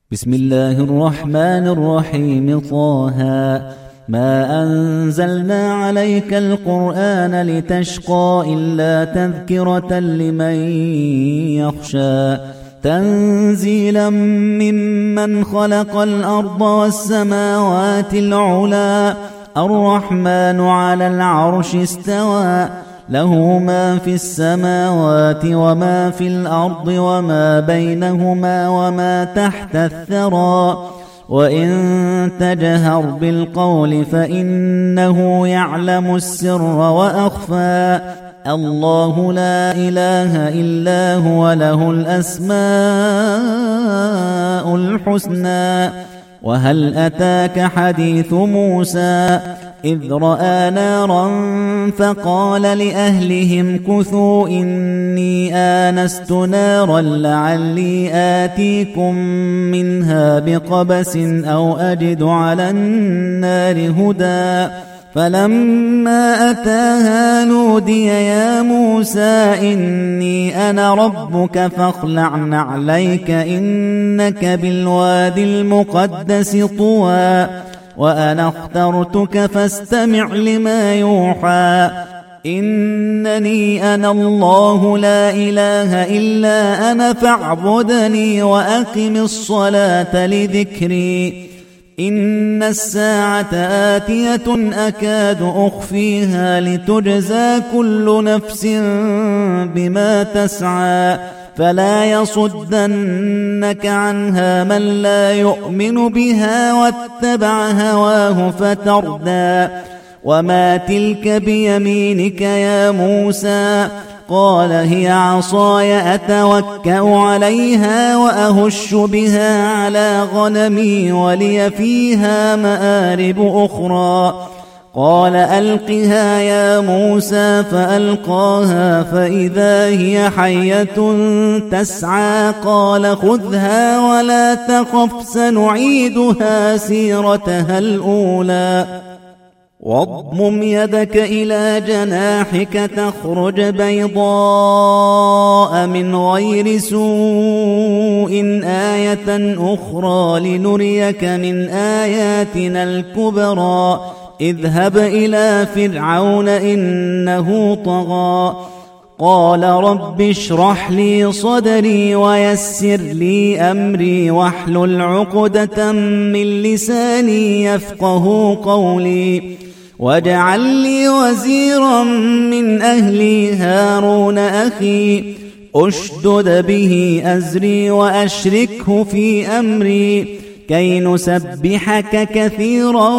بسم الله الرحمن الرحيم. طه ما أنزلنا عليك القرآن لتشقى إلا تذكرة لمن يخشى تنزيلا ممن خلق الأرض والسماوات العلى الرحمن على العرش استوى له ما في السماوات وما في الأرض وما بينهما وما تحت الثرى وإن تجهر بالقول فإنه يعلم السر وأخفى الله لا إله إلا هو له الأسماء الحسنى. وهل أتاك حديث موسى إذ رأى نارا فقال لأهلهم كثوا إني آنست نارا لعلي آتيكم منها بقبس أو أجد على النار هدى فلما أتاها نودي يا موسى إني أنا ربك فاخلع نعليك إنك بالوادي المقدس طوى وأنا اخترتك فاستمع لما يوحى إنني أنا الله لا إله إلا أنا فاعبدني وأقم الصلاة لذكري إن الساعة آتية أكاد أخفيها لتجزى كل نفس بما تسعى فلا يصدنك عنها من لا يؤمن بها واتبع هواه فتردى وما تلك بيمينك يا موسى قال هي عصاي أتوكأ عليها وأهش بها على غنمي ولي فيها مآرب أخرى قال ألقها يا موسى فألقاها فإذا هي حية تسعى قال خذها ولا تخف سنعيدها سيرتها الأولى واضمم يدك إلى جناحك تخرج بيضاء من غير سوء آية أخرى لنريك من آياتنا الكبرى اذهب إلى فرعون إنه طغى قال رب اشرح لي صدري ويسر لي أمري واحلل عقدة من لساني يفقه قولي واجعل لي وزيرا من أهلي هارون أخي أشدد به أزري وأشركه في أمري كي نسبحك كثيرا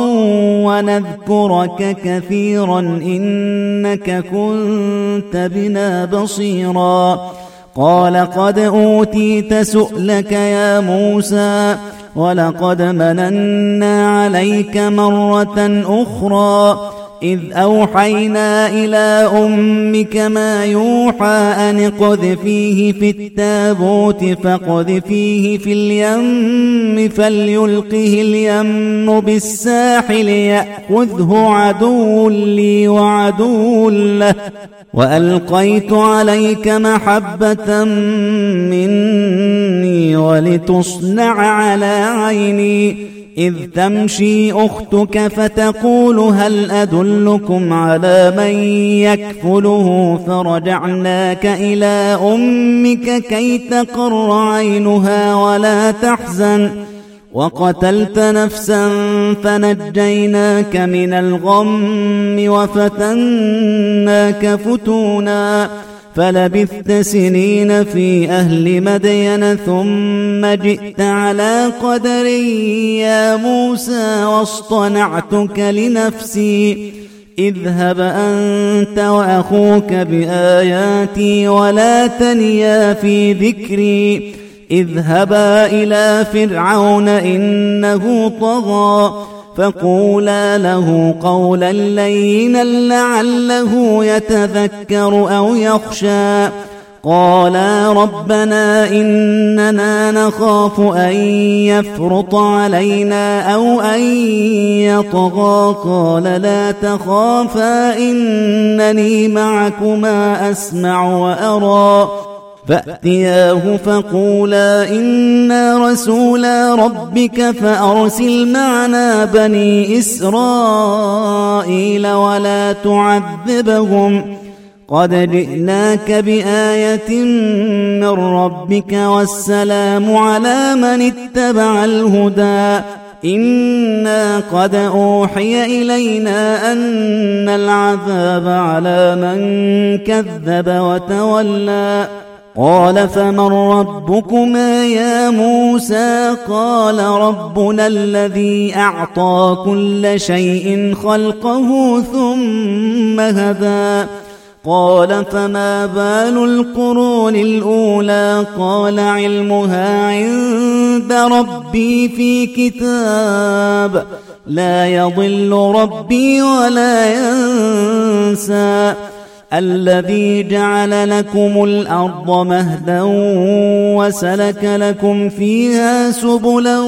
ونذكرك كثيرا إنك كنت بنا بصيرا قال قد أوتيت سؤلك يا موسى ولقد مننا عليك مرة أخرى إذ أوحينا إلى أمك ما يوحى أن اقذفيه في التابوت فاقذفيه في اليم فليلقه اليم بالساحل يأخذه عدو لي وعدو له وألقيت عليك محبة مني ولتصنع على عيني إذ تمشي أختك فتقول هل أدلكم على من يكفله فرجعناك إلى أمك كي تقر عينها ولا تحزن وقتلت نفسا فنجيناك من الغم وفتناك فتونا فلبثت سنين في أهل مدين ثم جئت على قدري يا موسى واصطنعتك لنفسي اذهب أنت وأخوك بآياتي ولا تنيا في ذكري اذهبا إلى فرعون إنه طغى فقولا له قولا لينا لعله يتذكر أو يخشى قالا ربنا إننا نخاف أن يفرط علينا أو أن يطغى قال لا تخافا إنني معكما أسمع وأرى فأتياه فقولا إنا رسولا ربك فأرسل معنا بني إسرائيل ولا تعذبهم قد جئناك بآية من ربك والسلام على من اتبع الهدى إنا قد أوحي إلينا أن العذاب على من كذب وتولى قال فمن ربكما يا موسى قال ربنا الذي أعطى كل شيء خلقه ثم هدى قال فما بال القرون الأولى قال علمها عند ربي في كتاب لا يضل ربي ولا ينسى الذي جعل لكم الأرض مهدا وسلك لكم فيها سبلا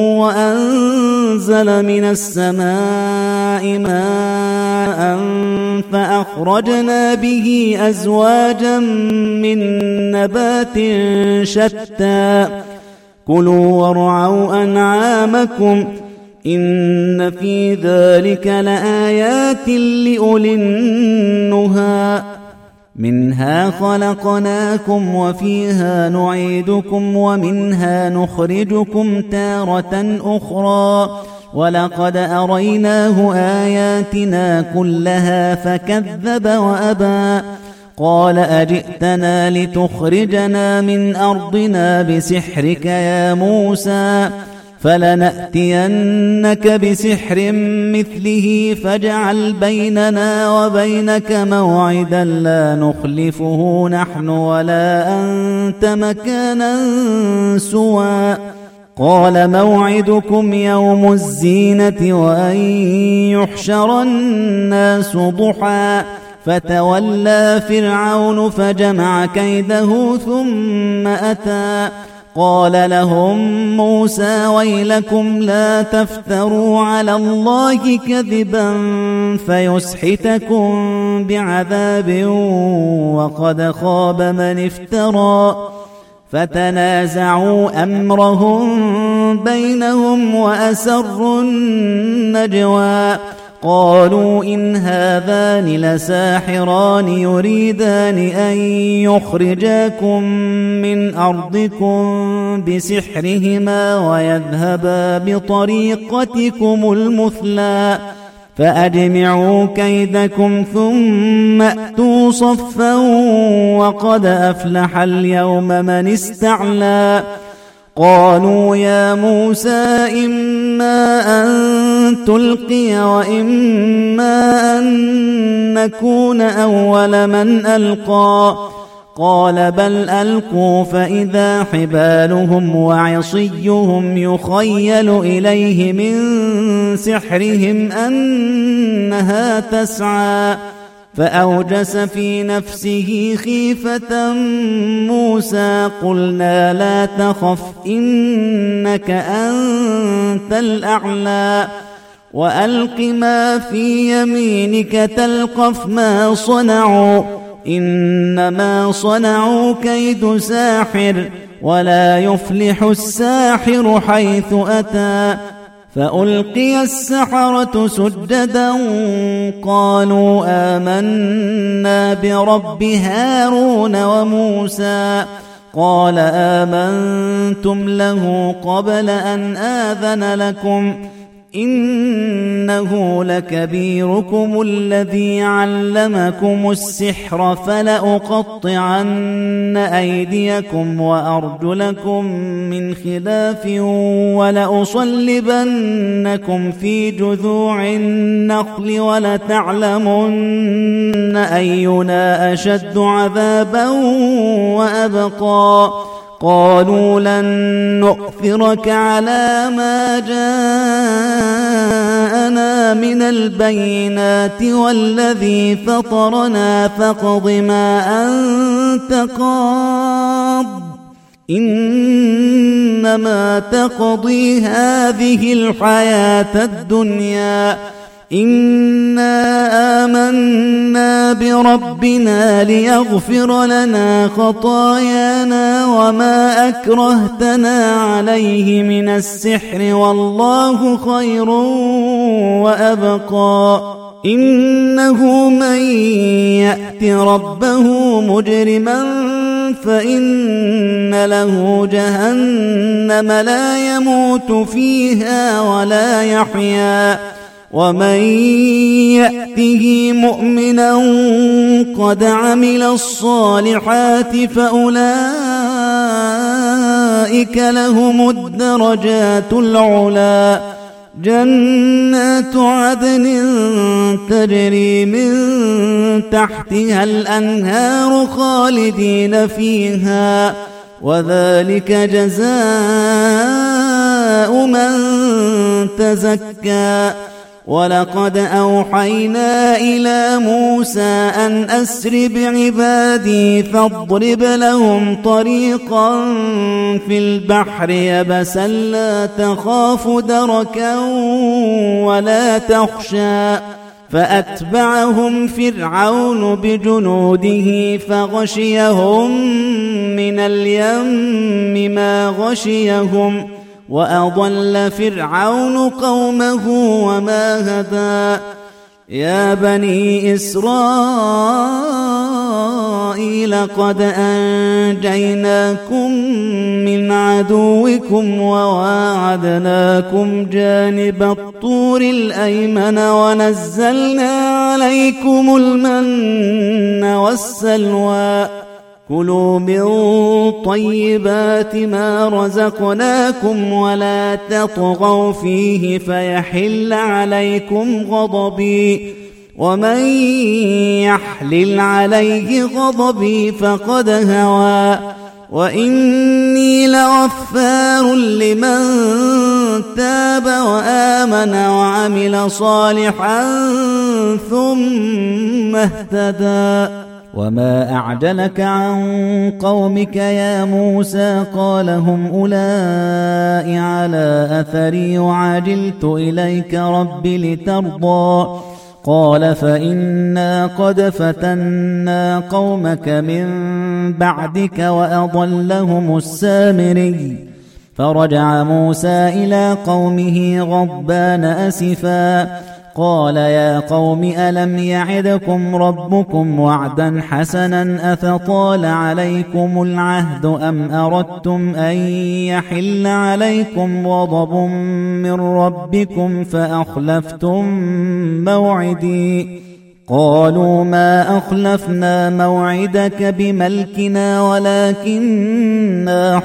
وأنزل من السماء ماء فأخرجنا به أزواجا من نبات شتى كلوا وارعوا أنعامكم إن في ذلك لآيات لأولي النهى منها خلقناكم وفيها نعيدكم ومنها نخرجكم تارة أخرى ولقد أريناه آياتنا كلها فكذب وأبى قال أجئتنا لتخرجنا من أرضنا بسحرك يا موسى فلنأتينك بسحر مثله فاجعل بيننا وبينك موعدا لا نخلفه نحن ولا أنت مكانا سوى قال موعدكم يوم الزينة وأن يحشر الناس ضحى فتولى فرعون فجمع كيده ثم أتى قال لهم موسى ويلكم لا تفتروا على الله كذبا فيسحتكم بعذاب وقد خاب من افترى فتنازعوا أمرهم بينهم وأسروا النجوى قالوا إن هذان لساحران يريدان أن يخرجاكم من أرضكم بسحرهما ويذهبا بطريقتكم المثلى فأجمعوا كيدكم ثم أتوا صفا وقد أفلح اليوم من استعلى قالوا يا موسى إما أن تلقي وإما أن نكون أول من ألقى قال بل ألقوا فإذا حبالهم وعصيهم يخيل إليه من سحرهم أنها تسعى فأوجس في نفسه خيفة موسى قلنا لا تخف إنك أنت الأعلى وألق ما في يمينك تلقف ما صنعوا إنما صنعوا كيد ساحر ولا يفلح الساحر حيث أتى فألقي السحرة سجدا قالوا آمنا برب هارون وموسى قال آمنتم له قبل أن آذن لكم إنه لكبيركم الذي علمكم السحر فلأقطعن أيديكم وأرجلكم من خلاف ولأصلبنكم في جذوع النخل ولتعلمن أينا أشد عذابا وأبقى قالوا لن نؤثرك على ما جاءنا من البينات والذي فطرنا فاقض ما أنت قاض إنما تقضي هذه الحياة الدنيا إنا آمنا بربنا ليغفر لنا خطايانا وما أكرهتنا عليه من السحر والله خير وأبقى إنه من يأت ربه مجرما فإن له جهنم لا يموت فيها ولا يحيا ومن يأته مؤمنا قد عمل الصالحات فأولئك لهم الدرجات العلى جنات عدن تجري من تحتها الأنهار خالدين فيها وذلك جزاء من تزكى ولقد أوحينا إلى موسى أن أسر بعبادي فاضرب لهم طريقا في البحر يبسا لا تخاف دركا ولا تخشى فأتبعهم فرعون بجنوده فغشيهم من اليم ما غشيهم وأضل فرعون قومه وما هدى يا بني إسرائيل قد أنجيناكم من عدوكم وواعدناكم جانب الطور الأيمن ونزلنا عليكم المن والسلوى كلوا من طيبات ما رزقناكم ولا تطغوا فيه فيحل عليكم غضبي ومن يحلل عليه غضبي فقد هوى وإني لغفار لمن تاب وآمن وعمل صالحا ثم اهتدى وما أعجلك عن قومك يا موسى قال هم أولئك على أثري وعجلت إليك رب لترضى قال فإنا قد فتنا قومك من بعدك وأضلهم السامري فرجع موسى إلى قومه غضبان أسفا قال يا قوم ألم يعدكم ربكم وعدا حسنا أفطال عليكم العهد أم أردتم أن يحل عليكم غضب من ربكم فأخلفتم موعدي قالوا ما أخلفنا موعدك بملكنا ولكننا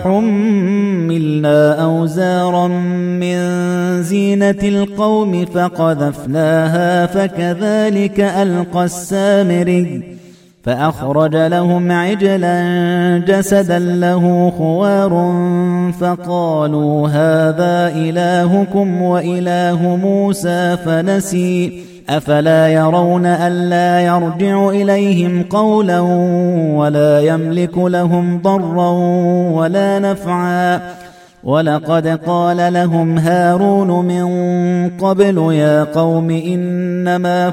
حملنا أوزارا من زينة القوم فقذفناها فكذلك ألقى السامري فأخرج لهم عجلا جسدا له خوار فقالوا هذا إلهكم وإله موسى فنسي أفلا يرون ألا يرجع إليهم قولا ولا يملك لهم ضرا ولا نفعا ولقد قال لهم هارون من قبل يا قوم إنما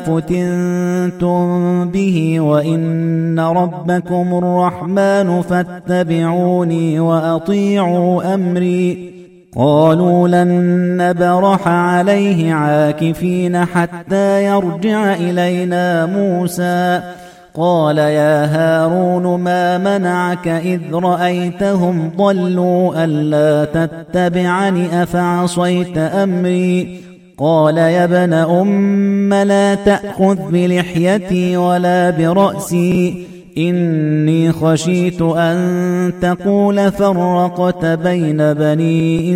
فتنتم به وإن ربكم الرحمن فاتبعوني وأطيعوا أمري قالوا لن نبرح عليه عاكفين حتى يرجع إلينا موسى قال يا هارون ما منعك إذ رأيتهم ضلوا ألا تتبعني أفعصيت أمري قال يا ابن أم لا تأخذ بلحيتي ولا برأسي إني خشيت أن تقول فرقت بين بني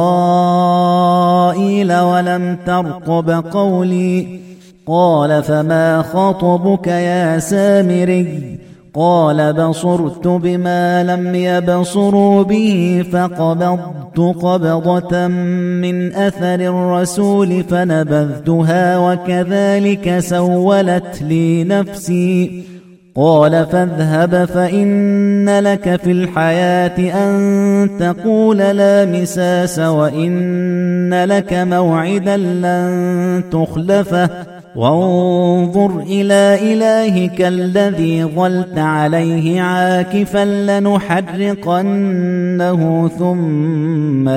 إسرائيل ولم ترقب قولي قال فما خطبك يا سامري قال بصرت بما لم يبصروا به فقبضت قبضة من أثر الرسول فنبذتها وكذلك سولت لي نفسي قال فاذهب فإن لك في الحياة أن تقول لا مساس وإن لك موعدا لن تخلفه وانظر إلى إلهك الذي ظلت عليه عاكفا لنحرقنه ثم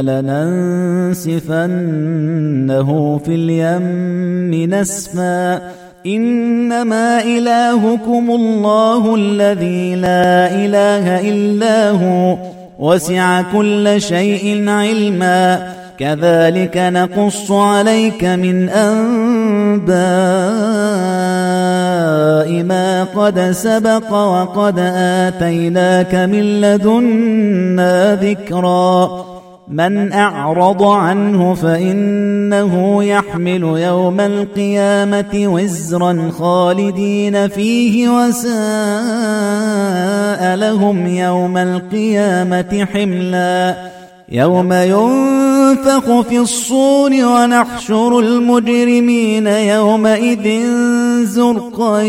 لننسفنه في اليم نسفا إنما إلهكم الله الذي لا إله إلا هو وسع كل شيء علما كذلك نقص عليك من أنباء ما قد سبق وقد آتيناك من لدنا ذكرا من أعرض عنه فإنه يحمل يوم القيامة وزرا خالدين فيه وساء لهم يوم القيامة حملا يوم ينفخ في الصور ونحشر المجرمين يومئذ زرقا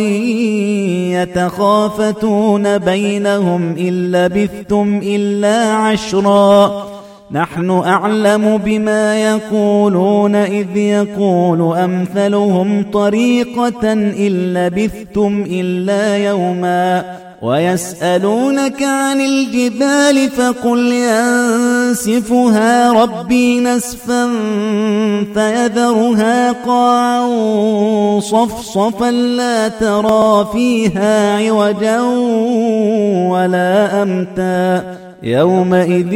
يتخافتون بينهم إن لبثتم إلا عشرا نحن أعلم بما يقولون إذ يقول أمثلهم طريقة إن لبثتم إلا يوما ويسألونك عن الجبال فقل ينسفها ربي نسفا فيذرها قاعا صفصفا لا ترى فيها عوجا ولا أمتا يومئذ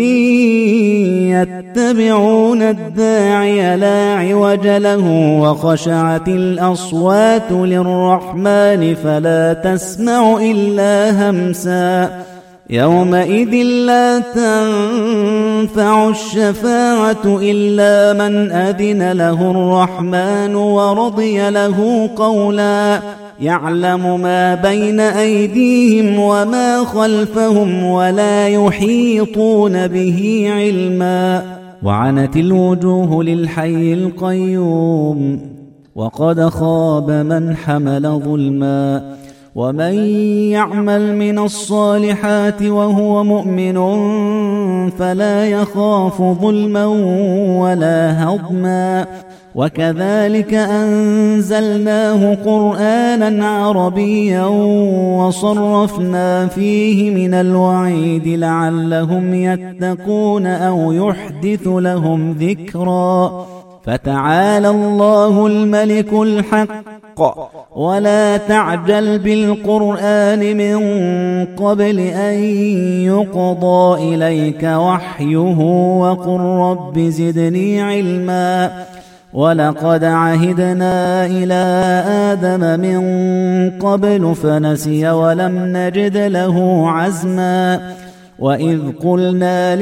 يتبعون الداعي لا عوج له وخشعت الأصوات للرحمن فلا تسمع إلا همسا يومئذ لا تنفع الشفاعة إلا من أذن له الرحمن ورضي له قولا يعلم ما بين أيديهم وما خلفهم ولا يحيطون به علما وعنت الوجوه للحي القيوم وقد خاب من حمل ظلما ومن يعمل من الصالحات وهو مؤمن فلا يخاف ظلما ولا هضما وكذلك أنزلناه قرآنا عربيا وصرفنا فيه من الوعيد لعلهم يتقون أو يحدث لهم ذكرا فتعالى الله الملك الحق ولا تعجل بالقرآن من قبل أن يقضى إليك وحيه وقل رب زدني علما ولقد عهدنا إلى آدم من قبل فنسي ولم نجد له عزما وإذ قلنا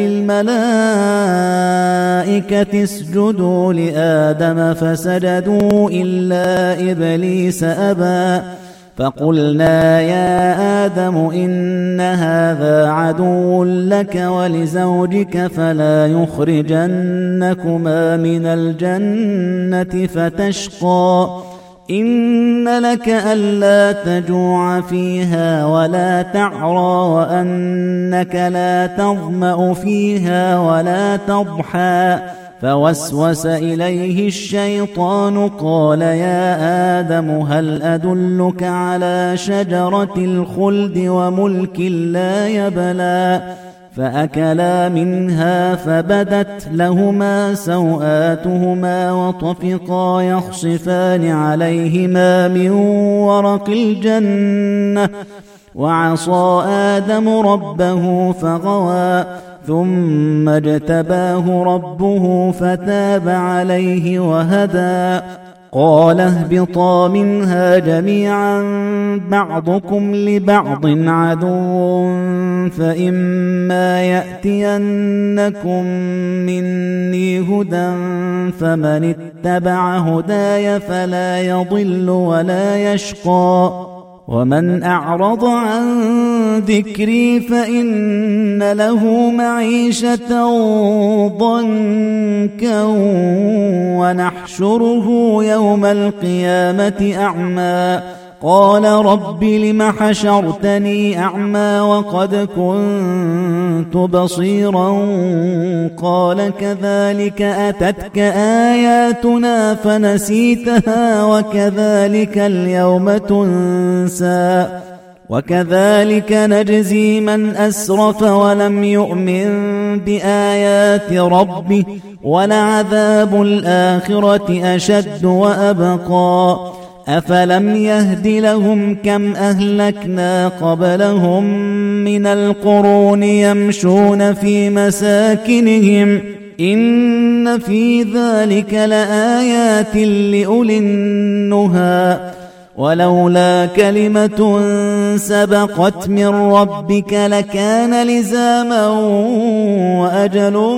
للملائكة اسجدوا لآدم فسجدوا إلا إبليس أبى فقلنا يا آدم إن هذا عدو لك ولزوجك فلا يخرجنكما من الجنة فتشقى إن لك ألا تجوع فيها ولا تعرى وأنك لا تظمأ فيها ولا تضحى فوسوس إليه الشيطان قال يا آدم هل أدلك على شجرة الخلد وملك لا يبلى فأكلا منها فبدت لهما سوآتهما وطفقا يخصفان عليهما من ورق الجنة وعصى آدم ربه فغوى ثم اجتباه ربه فتاب عليه وهدى قال اهبطا منها جميعا بعضكم لبعض عدو فإما يأتينكم مني هدى فمن اتبع هداي فلا يضل ولا يشقى ومن أعرض عن ذكري فإن له معيشة ضنكا ونحشره يوم القيامة أعمى قال رب لم حشرتني أعمى وقد كنت بصيرا قال كذلك أتتك آياتنا فنسيتها وكذلك اليوم تنسى وكذلك نجزي من أسرف ولم يؤمن بآيات ربه ولعذاب الآخرة أشد وأبقى أفلم يهد لهم كم أهلكنا قبلهم من القرون يمشون في مساكنهم إن في ذلك لآيات لأولي النهى ولولا كلمة سبقت من ربك لكان لزاما وأجل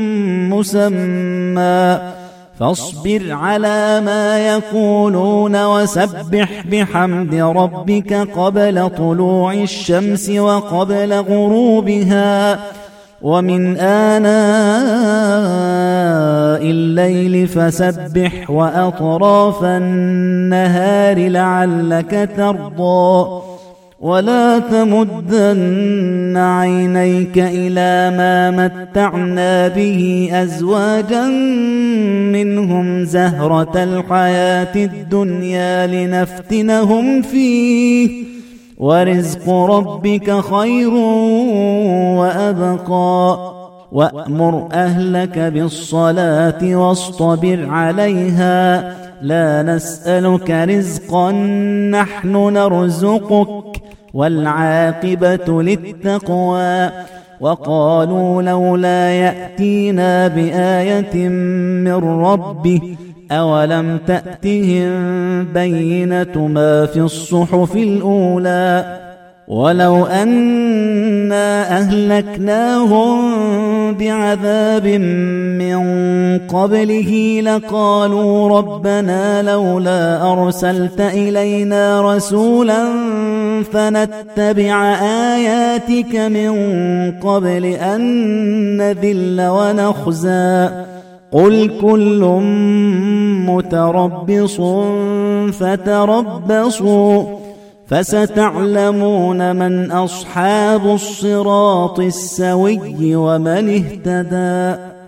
مسمى فاصبر على ما يقولون وسبح بحمد ربك قبل طلوع الشمس وقبل غروبها ومن آناء الليل فسبح وأطراف النهار لعلك ترضى ولا تمدن عينيك إلى ما متعنا به أزواجا منهم زهرة الحياة الدنيا لنفتنهم فيه ورزق ربك خير وأبقى وأمر أهلك بالصلاة واصطبر عليها لا نسألك رزقا نحن نرزقك والعاقبة للتقوى وقالوا لولا يأتينا بآية من ربه أولم تأتهم بينة ما في الصحف الأولى ولو أنا أهلكناهم بعذاب من قبله لقالوا ربنا لولا أرسلت إلينا رسولا فنتبع آياتك من قبل أن نذل ونخزى قل كل متربص فتربصوا فستعلمون من أصحاب الصراط السوي ومن اهتدى.